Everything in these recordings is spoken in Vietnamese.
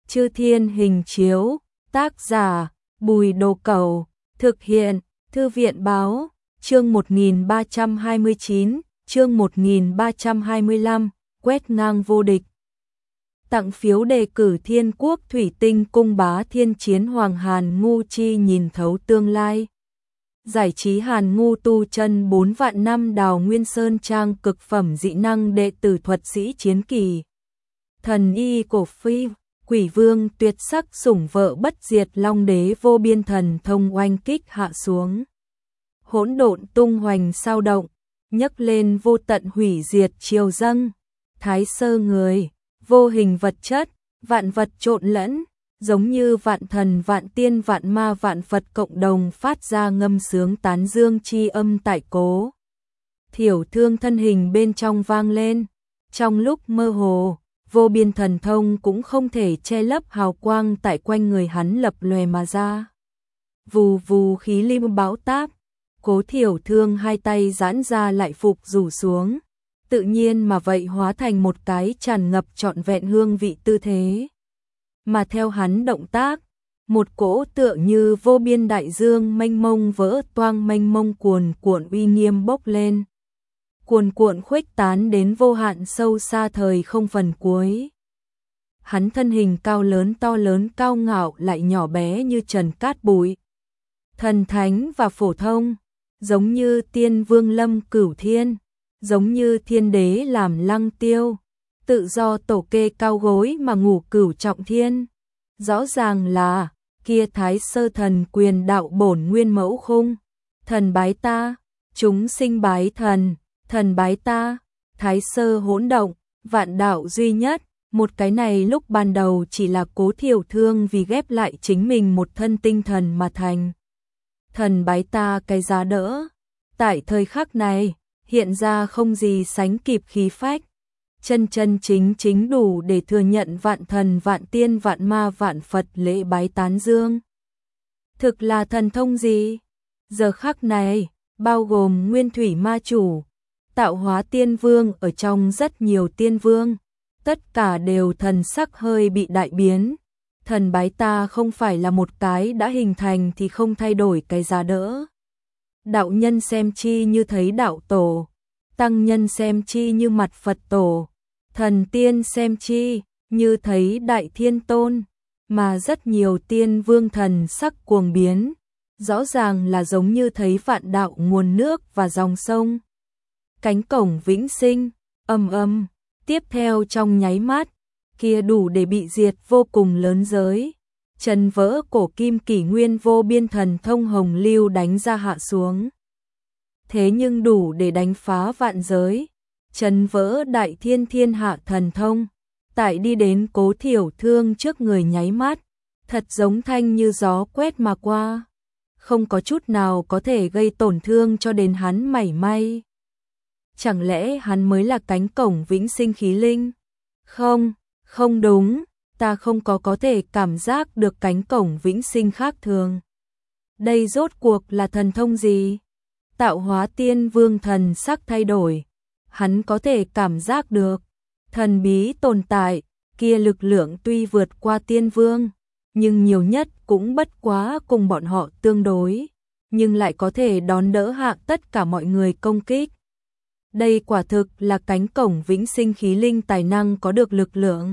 Chư Thiên Hình Chiếu, tác giả, Bùi Đồ Cẩu, thực hiện, Thư viện Báo, chương 1329, chương 1325, quét ngang vô địch. Tặng phiếu đề cử Thiên Quốc Thủy Tinh Cung Bá Thiên Chiến Hoàng Hàn Ngu Chi nhìn thấu tương lai. Giải trí Hàn Ngu tu chân 4 vạn năm Đào Nguyên Sơn trang cực phẩm dị năng đệ tử thuật sĩ chiến kỳ. Thần y cổ phi, quỷ vương tuyệt sắc sủng vợ bất diệt long đế vô biên thần thông oanh kích hạ xuống. Hỗn độn tung hoành sao động, nhấc lên vô tận hủy diệt triều dâng. Thái sơ người, vô hình vật chất, vạn vật trộn lẫn, giống như vạn thần vạn tiên vạn ma vạn Phật cộng đồng phát ra ngâm sướng tán dương chi âm tại Cố Thiểu Thương thân hình bên trong vang lên. Trong lúc mơ hồ, vô biên thần thông cũng không thể che lấp hào quang tại quanh người hắn lập lòe mà ra. Vù vù khí lim bão táp, Cố Thiểu Thương hai tay giãn ra lại phục rủ xuống, tự nhiên mà vậy hóa thành một cái tràn ngập trọn vẹn hương vị tư thế. Mà theo hắn động tác, một cỗ tựa như vô biên đại dương mênh mông vỡ toang mênh mông cuồn cuộn uy nghiêm bốc lên. Cuồn cuộn khuếch tán đến vô hạn sâu xa thời không phần cuối. Hắn thân hình cao lớn to lớn cao ngạo lại nhỏ bé như trần cát bụi. Thần thánh và phổ thông, giống như tiên vương lâm cửu thiên, giống như thiên đế làm lăng tiêu, tự do tổ kê cao gối mà ngủ cửu trọng thiên. Rõ ràng là kia thái sơ thần quyền đạo bổn nguyên mẫu khung. Thần bái ta, chúng sinh bái thần, thần bái ta, thái sơ hỗn động, vạn đạo duy nhất. Một cái này lúc ban đầu chỉ là Cố Thiểu Thương vì ghép lại chính mình một thân tinh thần mà thành. Thần bái ta cái giá đỡ. Tại thời khắc này, hiện ra không gì sánh kịp khí phách. Chân chân chính chính đủ để thừa nhận vạn thần vạn tiên vạn ma vạn Phật lễ bái tán dương. Thực là thần thông gì? Giờ khắc này, bao gồm Nguyên Thủy Ma Chủ, Tạo Hóa Tiên Vương ở trong rất nhiều tiên vương, tất cả đều thần sắc hơi bị đại biến. Thần bái ta không phải là một cái đã hình thành thì không thay đổi cái giá đỡ. Đạo nhân xem chi như thấy đạo tổ, tăng nhân xem chi như mặt Phật tổ, thần tiên xem chi như thấy đại thiên tôn, mà rất nhiều tiên vương thần sắc cuồng biến, rõ ràng là giống như thấy vạn đạo nguồn nước và dòng sông. Cánh cổng vĩnh sinh, ầm ầm, tiếp theo trong nháy mắt, kia đủ để bị diệt vô cùng lớn giới, trần vỡ cổ kim kỷ nguyên vô biên thần thông hồng lưu đánh ra hạ xuống. Thế nhưng đủ để đánh phá vạn giới, trấn vỡ đại thiên thiên hạ thần thông, tại đi đến Cố Thiểu Thương trước người nháy mắt, thật giống thanh như gió quét mà qua, không có chút nào có thể gây tổn thương cho đến hắn mảy may. Chẳng lẽ hắn mới là cánh cổng vĩnh sinh khí linh? Không, không đúng, ta không có thể cảm giác được cánh cổng vĩnh sinh khác thường. Đây rốt cuộc là thần thông gì? Tạo Hóa Tiên Vương thần sắc thay đổi, hắn có thể cảm giác được thần bí tồn tại, kia lực lượng tuy vượt qua tiên vương, nhưng nhiều nhất cũng bất quá cùng bọn họ tương đối, nhưng lại có thể đón đỡ hạ tất cả mọi người công kích. Đây quả thực là cánh cổng vĩnh sinh khí linh tài năng có được lực lượng.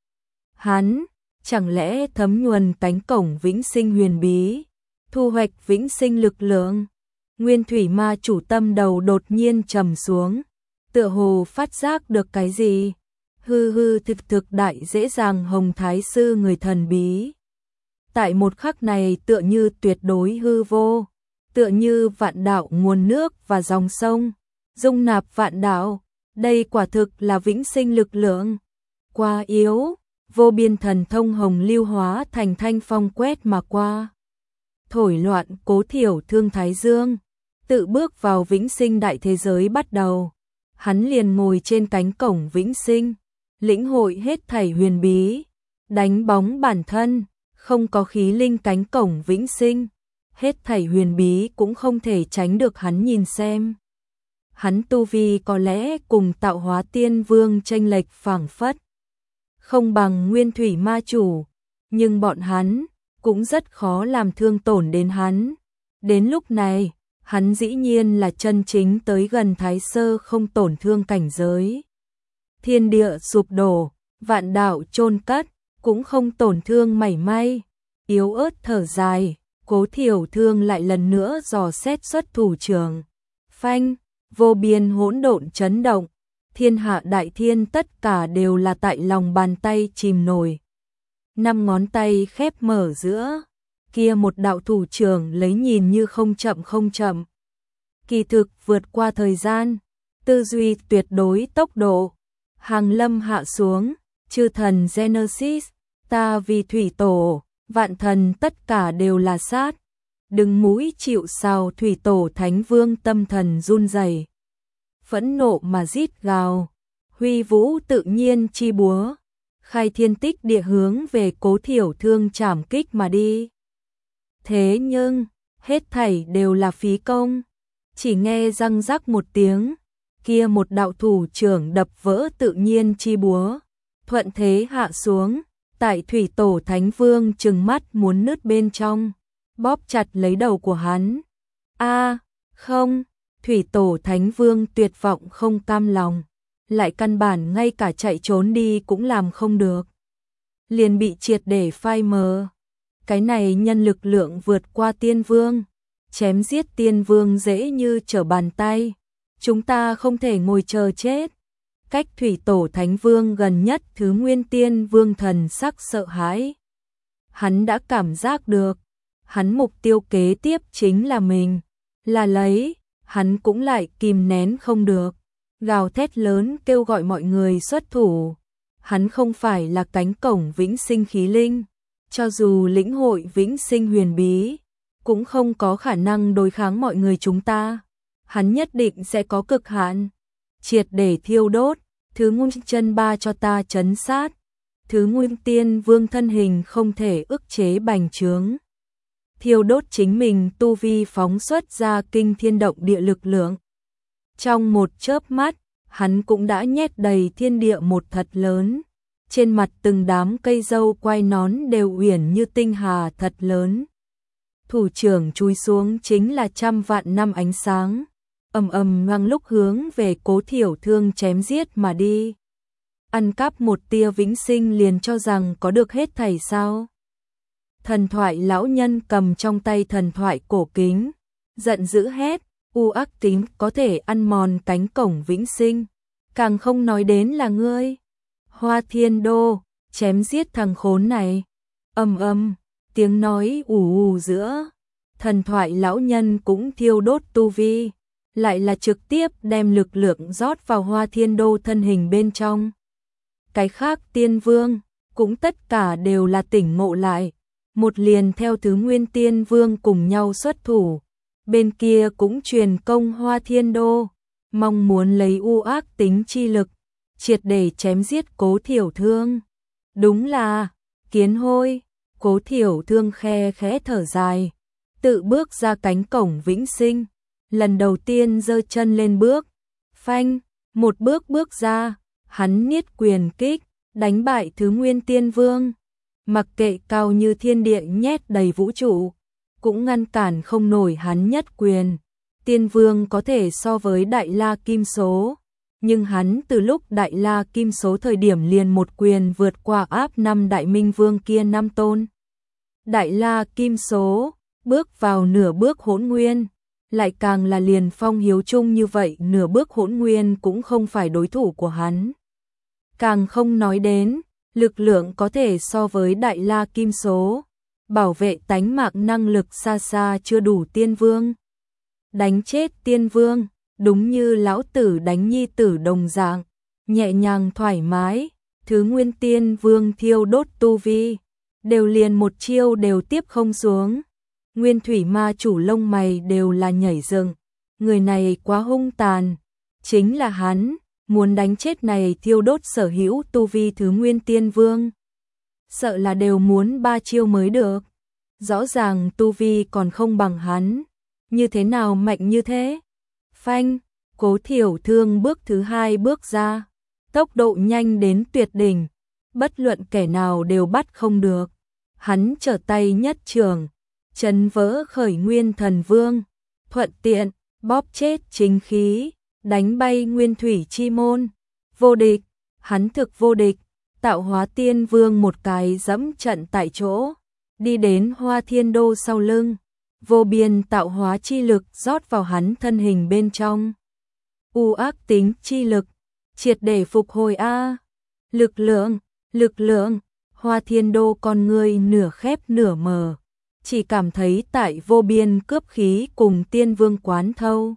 Hắn, chẳng lẽ thấm nhuần cánh cổng vĩnh sinh huyền bí, thu hoạch vĩnh sinh lực lượng? Nguyên Thủy Ma Chủ tâm đầu đột nhiên trầm xuống, tựa hồ phát giác được cái gì. Hư hư thực thực đại dễ dàng Hồng Thái Sư người thần bí. Tại một khắc này tựa như tuyệt đối hư vô, tựa như vạn đạo nguồn nước và dòng sông, dung nạp vạn đạo, đây quả thực là vĩnh sinh lực lượng. Quá yếu, vô biên thần thông hồng lưu hóa thành thanh phong quét mà qua. Thổi loạn Cố Thiểu Thương thái dương, tự bước vào vĩnh sinh đại thế giới bắt đầu. Hắn liền ngồi trên cánh cổng vĩnh sinh, lĩnh hội hết thảy huyền bí, đánh bóng bản thân, không có khí linh cánh cổng vĩnh sinh, hết thảy huyền bí cũng không thể tránh được hắn nhìn xem. Hắn tu vi có lẽ cùng Tạo Hóa Tiên Vương chênh lệch phảng phất, không bằng Nguyên Thủy Ma Chủ, nhưng bọn hắn cũng rất khó làm thương tổn đến hắn. Đến lúc này, hắn dĩ nhiên là chân chính tới gần Thái Sơ không tổn thương cảnh giới. Thiên địa sụp đổ, vạn đạo chôn cất, cũng không tổn thương mảy may. Yếu ớt thở dài, Cố Thiểu Thương lại lần nữa dò xét xuất thủ trưởng. Phanh, vô biên hỗn độn chấn động, thiên hạ đại thiên tất cả đều là tại lòng bàn tay chìm nổi. 5 ngón tay khép mở giữa, kia một đạo thủ trưởng lấy nhìn như không chậm. Kỳ thực vượt qua thời gian, tư duy tuyệt đối tốc độ. Hàng lâm hạ xuống, chư thần Genesis, ta vì thủy tổ, vạn thần tất cả đều là sát. Đứng mũi chịu sào thủy tổ thánh vương tâm thần run rẩy, phẫn nộ mà rít gào, huy vũ tự nhiên chi búa, khai thiên tích địa hướng về Cố Thiểu Thương trảm kích mà đi. Thế nhưng, hết thảy đều là phí công, chỉ nghe răng rắc một tiếng, kia một đạo thủ trưởng đập vỡ tự nhiên chi búa, thuận thế hạ xuống, tại thủy tổ thánh vương trừng mắt muốn nứt bên trong, bóp chặt lấy đầu của hắn. Không, thủy tổ thánh vương tuyệt vọng không cam lòng, lại căn bản ngay cả chạy trốn đi cũng làm không được. Liền bị triệt để phai mờ. Cái này nhân lực lượng vượt qua tiên vương, chém giết tiên vương dễ như trở bàn tay. Chúng ta không thể ngồi chờ chết. Cách thủy tổ thánh vương gần nhất Thứ Nguyên Tiên Vương thần sắc sợ hãi. Hắn đã cảm giác được, hắn mục tiêu kế tiếp chính là mình, là lấy, hắn cũng lại kìm nén không được, gào thét lớn kêu gọi mọi người xuất thủ. Hắn không phải là cánh cổng vĩnh sinh khí linh, cho dù lĩnh hội vĩnh sinh huyền bí, cũng không có khả năng đối kháng mọi người chúng ta. Hắn nhất định sẽ có cực hạn, triệt để thiêu đốt. Thứ Nguyên chân ba cho ta chấn sát, Thứ Nguyên Tiên Vương thân hình không thể ức chế bành trướng, thiêu đốt chính mình tu vi phóng xuất ra kinh thiên động địa lực lượng. Trong một chớp mắt, hắn cũng đã nhét đầy thiên địa một thật lớn, trên mặt từng đám cây dâu quai nón đều uyển như tinh hà thật lớn. Thủ trưởng chui xuống chính là trăm vạn năm ánh sáng, ầm ầm ngang lúc hướng về Cố Thiểu Thương chém giết mà đi. Ăn cắp một tia vĩnh sinh liền cho rằng có được hết thảy sao? Thần thoại lão nhân cầm trong tay thần thoại cổ kính, giận dữ hét, u ác tính có thể ăn mòn cánh cổng vĩnh sinh, càng không nói đến là ngươi. Hoa Thiên Đô, chém giết thằng khốn này. Tiếng nói ù giữa, thần thoại lão nhân cũng thiêu đốt tu vi, lại là trực tiếp đem lực lượng rót vào Hoa Thiên Đô thân hình bên trong. Cái khác tiên vương cũng tất cả đều là tỉnh ngộ lại, một liền theo Thứ Nguyên Tiên Vương cùng nhau xuất thủ. Bên kia cũng truyền công Hoa Thiên Đô, mong muốn lấy u ác tính chi lực, triệt để chém giết Cố Thiểu Thương. Đúng là kiến hôi. Cố Thiểu Thương khe khẽ thở dài, tự bước ra cánh cổng vĩnh sinh, lần đầu tiên giơ chân lên bước, phanh, một bước ra, hắn niết quyền kích, đánh bại Thứ Nguyên Tiên Vương. Mặc kệ cao như thiên địa nhét đầy vũ trụ, cũng ngăn cản không nổi hắn nhất quyền. Tiên Vương có thể so với Đại La Kim Số, nhưng hắn từ lúc Đại La Kim Số thời điểm liền một quyền vượt qua áp 5 Đại Minh Vương kia 5 tôn. Đại La Kim Số, bước vào nửa bước hỗn nguyên, lại càng là liền Phong Hiếu Trung như vậy nửa bước hỗn nguyên cũng không phải đối thủ của hắn. Càng không nói đến, lực lượng có thể so với Đại La Kim Số, bảo vệ tánh mạng năng lực xa xa chưa đủ Tiên Vương. Đánh chết Tiên Vương, đúng như lão tử đánh nhi tử đồng dạng, nhẹ nhàng thoải mái. Thứ Nguyên Tiên Vương thiêu đốt tu vi, đều liền một chiêu đều tiếp không xuống. Nguyên Thủy Ma chủ lông mày đều là nhảy dựng, người này quá hung tàn, chính là hắn, muốn đánh chết này thiêu đốt sở hữu tu vi Thứ Nguyên Tiên Vương. Sợ là đều muốn 3 chiêu mới được, rõ ràng tu vi còn không bằng hắn, như thế nào mạnh như thế? Phanh, Cố Thiểu Thương bước thứ 2 bước ra, tốc độ nhanh đến tuyệt đỉnh, bất luận kẻ nào đều bắt không được. hắn trở tay nhất trường, chấn vỡ Khởi Nguyên Thần Vương, thuận tiện bóp chết chính khí, đánh bay Nguyên Thủy Chi Môn. Vô địch, hắn thực vô địch. Tạo Hóa Tiên Vương một cái dẫm trận tại chỗ, đi đến Hoa Thiên Đô sau lưng, vô biên tạo hóa chi lực rót vào hắn thân hình bên trong. U ác tính chi lực, triệt để phục hồi a. Lực lượng, Hoa Thiên Đô con người nửa khép nửa mờ, chỉ cảm thấy tại vô biên cướp khí cùng Tiên Vương quán thâu.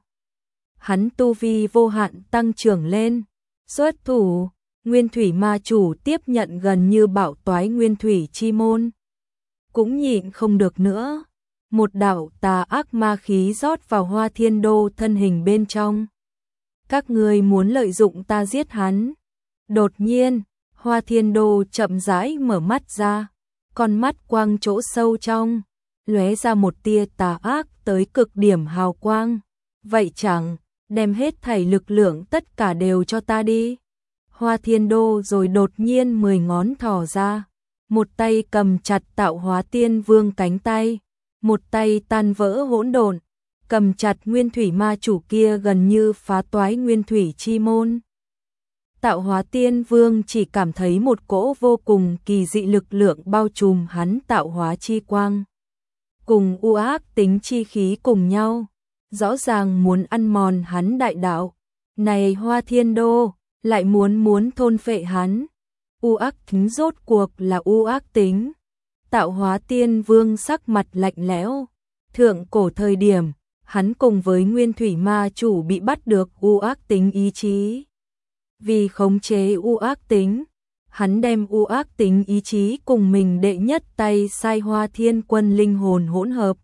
Hắn tu vi vô hạn tăng trưởng lên, xuất thủ, Nguyên Thủy Ma Chủ tiếp nhận gần như bạo toái Nguyên Thủy Chi Môn. Cũng nhịn không được nữa, một đạo tà ác ma khí rót vào Hoa Thiên Đô thân hình bên trong. Các ngươi muốn lợi dụng ta giết hắn. Đột nhiên, Hoa Thiên Đô chậm rãi mở mắt ra, con mắt quang chỗ sâu trong, lóe ra một tia tà ác tới cực điểm hào quang. Vậy chẳng, đem hết thảy lực lượng tất cả đều cho ta đi. Hoa Thiên Đô rồi đột nhiên 10 ngón thò ra, một tay cầm chặt Tạo Hóa Tiên Vương cánh tay, một tay tan vỡ hỗn độn, cầm chặt Nguyên Thủy Ma Chủ kia gần như phá toái Nguyên Thủy Chi Môn. Tạo Hóa Tiên Vương chỉ cảm thấy một cỗ vô cùng kỳ dị lực lượng bao trùm hắn tạo hóa chi quang, cùng u ác tính chi khí cùng nhau, rõ ràng muốn ăn mòn hắn đại đạo. Này Hoa Thiên Đô, lại muốn thôn phệ hắn. U ác tính rốt cuộc là u ác tính. Tạo Hóa Tiên Vương sắc mặt lạnh lẽo. Thượng cổ thời điểm, hắn cùng với Nguyên Thủy Ma Chủ bị bắt được u ác tính ý chí. Vì khống chế u ác tính, hắn đem u ác tính ý chí cùng mình đệ nhất tay sai Hoa Thiên Quân linh hồn hỗn hợp,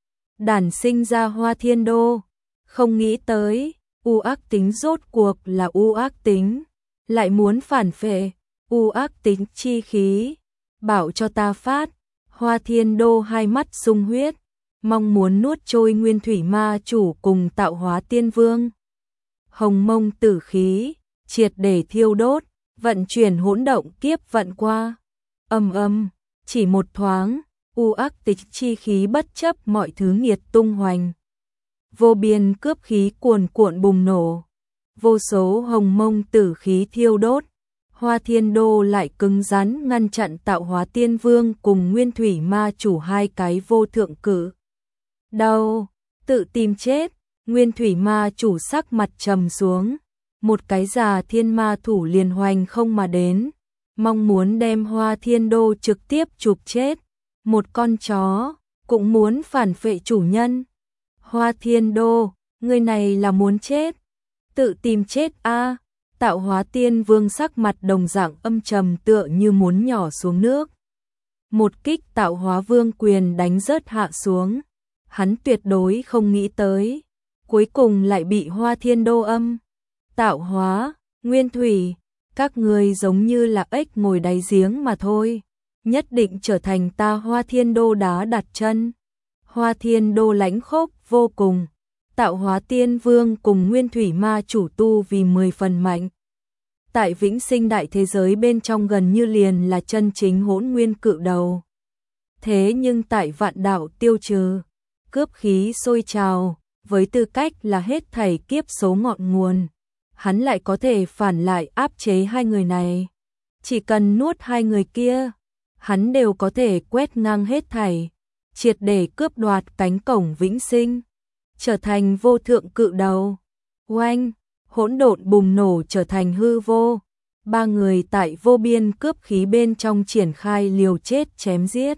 đản sinh ra Hoa Thiên Đô. Không nghĩ tới, u ác tính rốt cuộc là u ác tính, lại muốn phản phệ u ác tính chi khí, bảo cho ta phát. Hoa Thiên Đô hai mắt sung huyết, mong muốn nuốt trôi Nguyên Thủy Ma Chủ cùng Tạo Hóa Tiên Vương. Hồng mông tử khí, triệt để thiêu đốt, vận chuyển hỗn động kiếp vận qua. Chỉ một thoáng, u ác tính chi khí bất chấp mọi thứ nghiệt tung hoành. Vô biên cướp khí cuồn cuộn bùng nổ, vô số hồng mông tử khí thiêu đốt. Hoa Thiên Đô lại cứng rắn ngăn chặn Tạo Hóa Tiên Vương cùng Nguyên Thủy Ma Chủ hai cái vô thượng cử. Đau, tự tìm chết. Nguyên Thủy Ma Chủ sắc mặt trầm xuống, một cái già thiên ma thủ liền hoành không mà đến, mong muốn đem Hoa Thiên Đô trực tiếp chụp chết. Một con chó cũng muốn phản phệ chủ nhân. Hoa Thiên Đô, người này là muốn chết, tự tìm chết a. Tạo Hóa Tiên Vương sắc mặt đồng dạng âm trầm tựa như muốn nhỏ xuống nước. Một kích Tạo Hóa Vương quyền đánh rớt hạ xuống, hắn tuyệt đối không nghĩ tới, cuối cùng lại bị Hoa Thiên Đô âm. Tạo Hóa, Nguyên Thủy, các người giống như là ếch ngồi đáy giếng mà thôi, nhất định trở thành ta Hoa Thiên Đô đá đặt chân. Hoa Thiên Đô lãnh khốc vô cùng. Tạo Hóa Tiên Vương cùng Nguyên Thủy Ma Chủ tu vì 10 phần mạnh. Tại vĩnh sinh đại thế giới bên trong gần như liền là chân chính hỗn nguyên cự đầu. Thế nhưng tại vạn đạo tiêu trừ, cướp khí sôi trào, với tư cách là hết thảy kiếp số ngọn nguồn, hắn lại có thể phản lại áp chế hai người này. Chỉ cần nuốt hai người kia, hắn đều có thể quét ngang hết thảy, triệt để cướp đoạt cánh cổng vĩnh sinh, trở thành vô thượng cự đầu. Oanh, hỗn độn bùng nổ trở thành hư vô. Ba người tại vô biên cướp khí bên trong triển khai liều chết chém giết,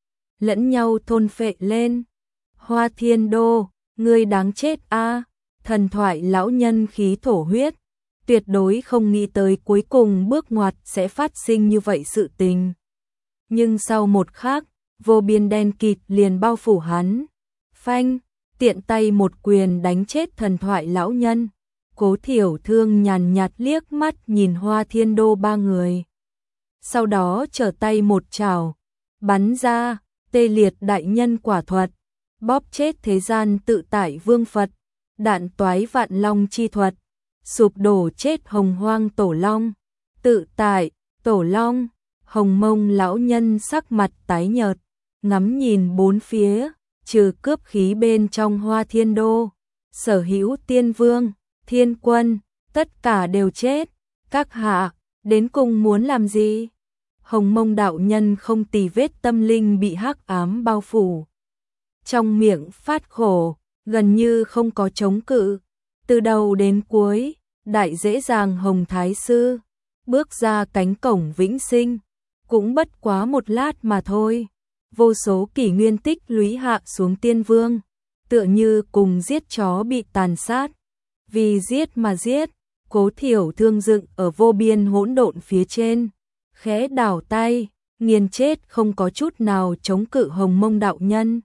lẫn nhau thôn phệ lên. Hoa Thiên Đô, ngươi đáng chết a. Thần thoại lão nhân khí thổ huyết, tuyệt đối không nghĩ tới cuối cùng bước ngoặt sẽ phát sinh như vậy sự tình. Nhưng sau một khắc, vô biên đen kịt liền bao phủ hắn. Phanh, tiện tay một quyền đánh chết thần thoại lão nhân. Cố Thiểu Thương nhàn nhạt liếc mắt nhìn Hoa Thiên Đô ba người. Sau đó trở tay một chảo, bắn ra, tê liệt đại nhân quả thuật, bóp chết thế gian tự tại vương Phật, đạn toái vạn long chi thuật, sụp đổ chết hồng hoang tổ long, tự tại, tổ long, Hồng Mông lão nhân sắc mặt tái nhợt, ngắm nhìn bốn phía, trừ cướp khí bên trong Hoa Thiên Đô, Sở Hữu Tiên Vương, Thiên Quân, tất cả đều chết. Các hạ, đến cùng muốn làm gì? Hồng Mông đạo nhân không tì vết tâm linh bị hắc ám bao phủ. Trong miệng phát khổ, gần như không có chống cự. Từ đầu đến cuối, đại dễ dàng Hồng Thái Sư, bước ra cánh cổng vĩnh sinh. Cũng bất quá một lát mà thôi. Vô số kỷ nguyên tích lũy hạ xuống Tiên Vương, tựa như cùng giết chó bị tàn sát. Vì giết mà giết, Cố Thiểu Thương dựng ở vô biên hỗn độn phía trên, khẽ đảo tay, nghiền chết không có chút nào chống cự Hồng Mông đạo nhân.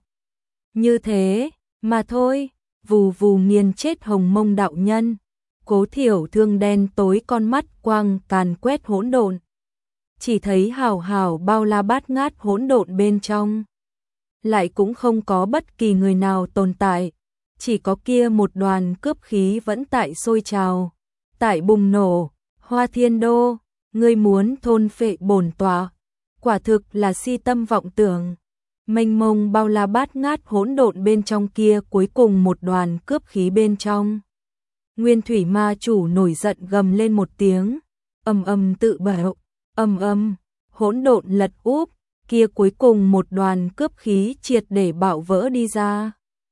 Như thế, mà thôi, vù vù nghiền chết Hồng Mông đạo nhân. Cố Thiểu Thương đen tối con mắt quang càn quét hỗn độn. Chỉ thấy hào hào bao la bát ngát hỗn độn bên trong. Lại cũng không có bất kỳ người nào tồn tại, chỉ có kia một đoàn cướp khí vẫn tại sôi trào, tại bùng nổ. Hoa Thiên Đô, ngươi muốn thôn phệ bổn tọa, quả thực là si tâm vọng tưởng. Mênh mông bao la bát ngát hỗn độn bên trong kia cuối cùng một đoàn cướp khí bên trong. Nguyên Thủy Ma Chủ nổi giận gầm lên một tiếng, ầm ầm tự bạo, ầm ầm, hỗn độn lật úp, kia cuối cùng một đoàn cướp khí triệt để bạo vỡ đi ra.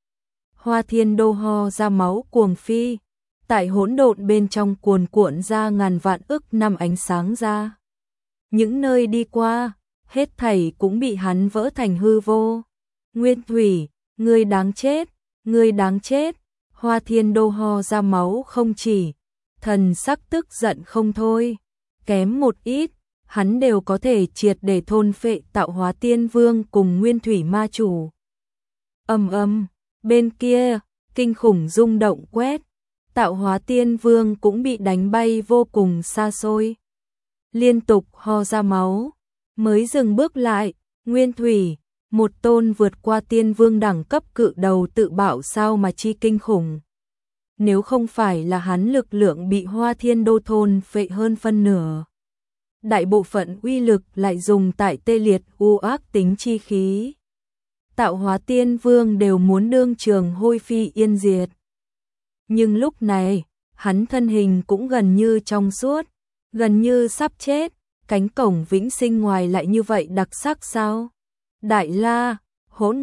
Hoa Thiên Đô ho ra máu cuồng phi, tại hỗn độn bên trong cuồn cuộn ra ngàn vạn ức năm ánh sáng ra. Những nơi đi qua, hết thảy cũng bị hắn vỡ thành hư vô. Nguyên Thủy, ngươi đáng chết, ngươi đáng chết. Hoa Thiên Đô ho ra máu không chỉ, thần sắc tức giận không thôi. Kém một ít, hắn đều có thể triệt để thôn phệ Tạo Hóa Tiên Vương cùng Nguyên Thủy Ma Chủ. Ầm ầm, bên kia, kinh khủng rung động quét, Tạo Hóa Tiên Vương cũng bị đánh bay vô cùng xa xôi. Liên tục ho ra máu, mới dừng bước lại. Nguyên Thủy, một tôn vượt qua Tiên Vương đẳng cấp cự đầu tự bảo sao mà chi kinh khủng. Nếu không phải là hắn lực lượng bị Hoa Thiên Đô thôn phệ hơn phân nửa, đại bộ phận uy lực lại dùng tại tê liệt u ác tính chi khí. Tạo Hóa Tiên Vương đều muốn đương trường hôi phi yên diệt. Nhưng lúc này, hắn thân hình cũng gần như trong suốt, gần như sắp chết. Cánh cổng vĩnh sinh ngoài lại như vậy đặc sắc sao? Đại La, Hỗn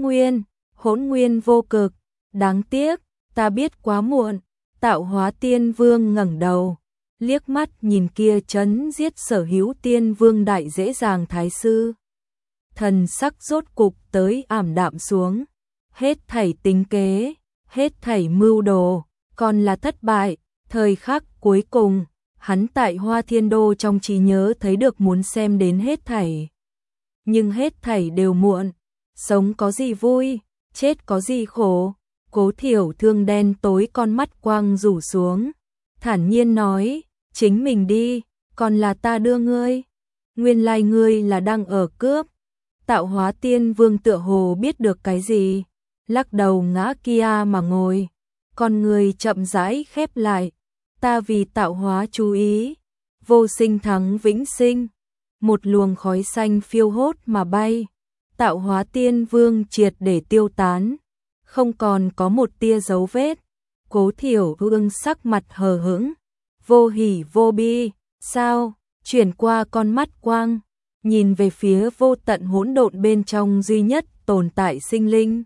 Nguyên vô cực, đáng tiếc, ta biết quá muộn. Tạo Hóa Tiên Vương ngẩng đầu, liếc mắt nhìn kia chấn giết Sở Hữu Tiên Vương đại dễ dàng Thái Sư. Thần sắc rốt cục tới ảm đạm xuống, hết thảy tính kế, hết thảy mưu đồ, còn là thất bại. Thời khắc cuối cùng, hắn tại Hoa Thiên Đô trong trí nhớ thấy được muốn xem đến hết thảy. Nhưng hết thảy đều muộn, sống có gì vui, chết có gì khổ. Cố Thiểu Thương đen tối con mắt quang rủ xuống, thản nhiên nói, chính mình đi, còn là ta đưa ngươi. Nguyên lai ngươi là đang ở cướp. Tạo Hóa Tiên Vương tựa hồ biết được cái gì, lắc đầu ngã kia mà ngồi, con người chậm rãi khép lại. Ta vì tạo hóa chú ý, vô sinh thắng vĩnh sinh. Một luồng khói xanh phiêu hốt mà bay, Tạo Hóa Tiên Vương triệt để tiêu tán, không còn có một tia dấu vết. Cố Thiểu Vương sắc mặt hờ hững, vô hỉ vô bi, sao? Chuyển qua con mắt quang, nhìn về phía vô tận hỗn độn bên trong duy nhất tồn tại sinh linh.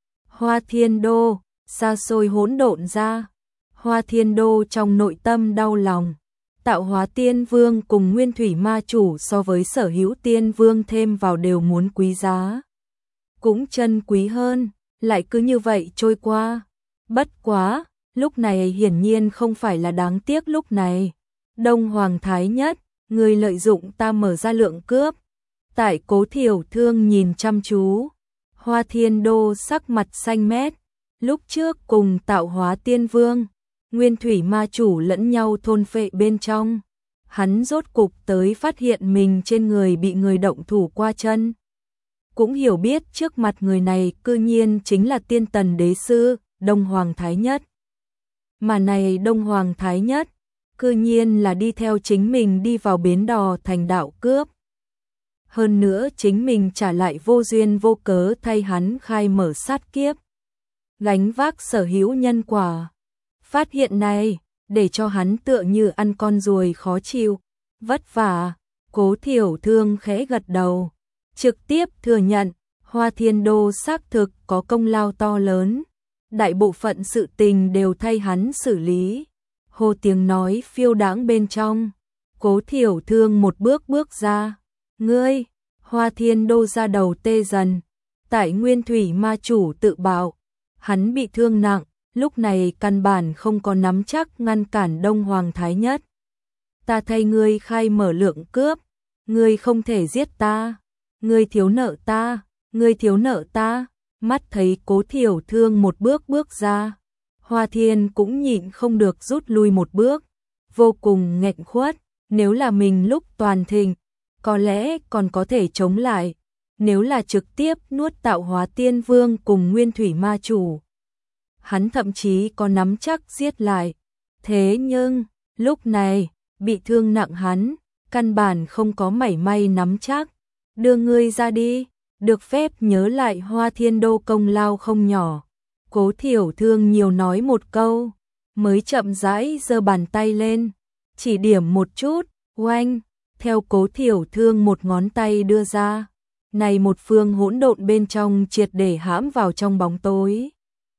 Hoa Thiên Đô, xa xôi hỗn độn ra. Hoa Thiên Đô trong nội tâm đau lòng. Tạo Hóa Tiên Vương cùng Nguyên Thủy Ma Chủ so với Sở Hữu Tiên Vương thêm vào đều muốn quý giá, cũng chân quý hơn, lại cứ như vậy trôi qua. Bất quá, lúc này hiển nhiên không phải là đáng tiếc lúc này. Đông Hoàng Thái Nhất, người lợi dụng ta mở ra lượng cướp. Tại Cố Thiểu Thương nhìn chăm chú, Hoa Thiên Đô sắc mặt xanh mét. Lúc trước cùng Tạo Hóa Tiên Vương, Nguyên Thủy Ma Chủ lẫn nhau thôn phệ bên trong, hắn rốt cục tới phát hiện mình trên người bị người động thủ qua chân. Cũng hiểu biết trước mặt người này cư nhiên chính là Tiên Tần Đế Sư, Đông Hoàng Thái Nhất. Mà này Đông Hoàng Thái Nhất, cư nhiên là đi theo chính mình đi vào bến đò thành đạo cướp. hơn nữa chính mình trả lại vô duyên vô cớ thay hắn khai mở sát kiếp, gánh vác sở hữu nhân quả. Phát hiện này, để cho hắn tựa như ăn con ruồi khó chịu, vất vả. Cố Thiểu Thương khẽ gật đầu, trực tiếp thừa nhận, Hoa Thiên Đô xác thực có công lao to lớn, đại bộ phận sự tình đều thay hắn xử lý. Hô tiếng nói phiêu đãng bên trong, Cố Thiểu Thương một bước bước ra, ngươi, Hoa Thiên Đô ra đầu tê dần, tại Nguyên Thủy Ma Chủ tự bạo, hắn bị thương nặng, lúc này căn bản không có nắm chắc ngăn cản Đông Hoàng Thái Nhất. Ta thay ngươi khai mở lượng cướp, ngươi không thể giết ta, ngươi thiếu nợ ta, ngươi thiếu nợ ta. Mắt thấy Cố Thiểu Thương một bước bước ra, Hoa Thiên cũng nhịn không được rút lui một bước, vô cùng nghẹn khuất, nếu là mình lúc toàn thịnh, có lẽ còn có thể chống lại, nếu là trực tiếp nuốt Tạo Hóa Tiên Vương cùng Nguyên Thủy Ma Chủ, hắn thậm chí có nắm chắc giết lại. Thế nhưng, lúc này, bị thương nặng hắn, căn bản không có mảy may nắm chắc. Đưa ngươi ra đi, được phép nhớ lại Hoa Thiên Đô công lao không nhỏ. Cố Thiểu Thương nhiều nói một câu, mới chậm rãi giơ bàn tay lên, chỉ điểm một chút, oanh, theo Cố Thiểu Thương một ngón tay đưa ra. Này một phương hỗn độn bên trong triệt để hãm vào trong bóng tối.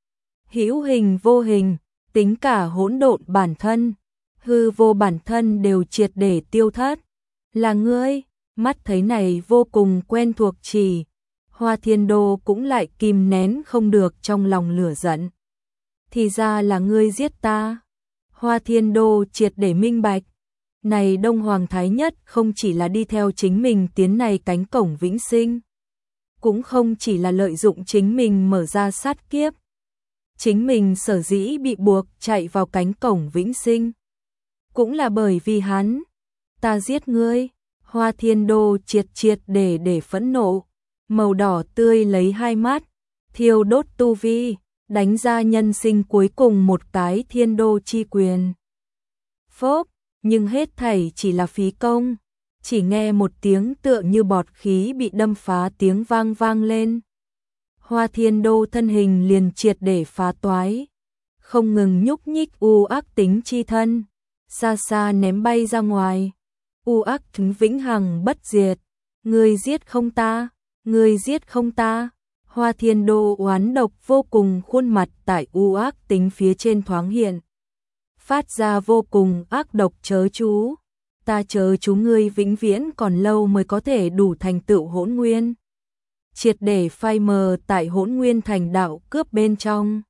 Hữu hình vô hình, tính cả hỗn độn bản thân, hư vô bản thân đều triệt để tiêu thất. Là ngươi, mắt thấy này vô cùng quen thuộc chỉ, Hoa Thiên Đô cũng lại kìm nén không được trong lòng lửa giận. Thì ra là ngươi giết ta. Hoa Thiên Đô triệt để minh bạch. Này Đông Hoàng Thái Nhất không chỉ là đi theo chính mình tiến này cánh cổng vĩnh sinh, cũng không chỉ là lợi dụng chính mình mở ra sát kiếp. Chính mình sở dĩ bị buộc chạy vào cánh cổng vĩnh sinh, cũng là bởi vì hắn. Ta giết ngươi. Hoa Thiên Đô triệt để phẫn nộ, màu đỏ tươi lấy hai mắt, thiêu đốt tu vi, đánh ra nhân sinh cuối cùng một cái Thiên Đô chi quyền. Phốp, nhưng hết thảy chỉ là phí công, chỉ nghe một tiếng tựa như bọt khí bị đâm phá tiếng vang vang lên. Hoa Thiên Đô thân hình liền triệt để phá toái, không ngừng nhúc nhích u ác tính chi thân, xa xa ném bay ra ngoài. U ác tính vĩnh hằng bất diệt, ngươi giết không ta, ngươi giết không ta. Hoa Thiên Đô oán độc vô cùng khuôn mặt tại u ác tính phía trên thoáng hiện, phát ra vô cùng ác độc chớ chú. Ta chớ chú ngươi vĩnh viễn còn lâu mới có thể đủ thành tựu hỗn nguyên, triệt để phai mờ tại hỗn nguyên thành đạo cướp bên trong.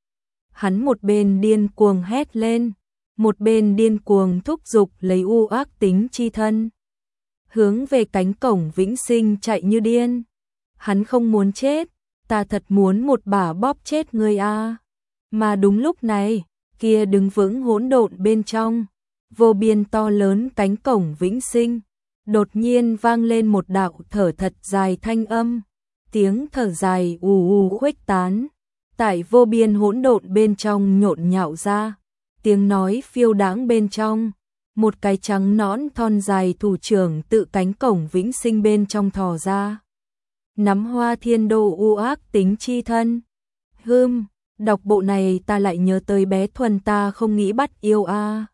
Hắn một bên điên cuồng hét lên, một bên điên cuồng thúc giục lấy u ác tính chi thân, hướng về cánh cổng vĩnh sinh chạy như điên. Hắn không muốn chết, ta thật muốn một bả bóp chết ngươi a. Mà đúng lúc này, kia đứng vững hỗn độn bên trong, vô biên to lớn cánh cổng vĩnh sinh, đột nhiên vang lên một đạo thở thật dài thanh âm, tiếng thở dài ù ù khuếch tán, tại vô biên hỗn độn bên trong nhộn nhạo ra. Tiếng nói phiêu đáng bên trong, một cái trắng nõn thon dài thủ trưởng tự cánh cổng vĩnh sinh bên trong thò ra, nắm Hoa Thiên Đô u ác tính chi thân. Đọc bộ này ta lại nhớ tới bé Thuần ta không nghĩ bắt yêu a.